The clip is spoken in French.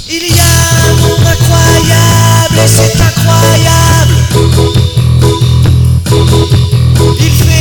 Il y a un monde incroyable et c'est incroyable. Il fait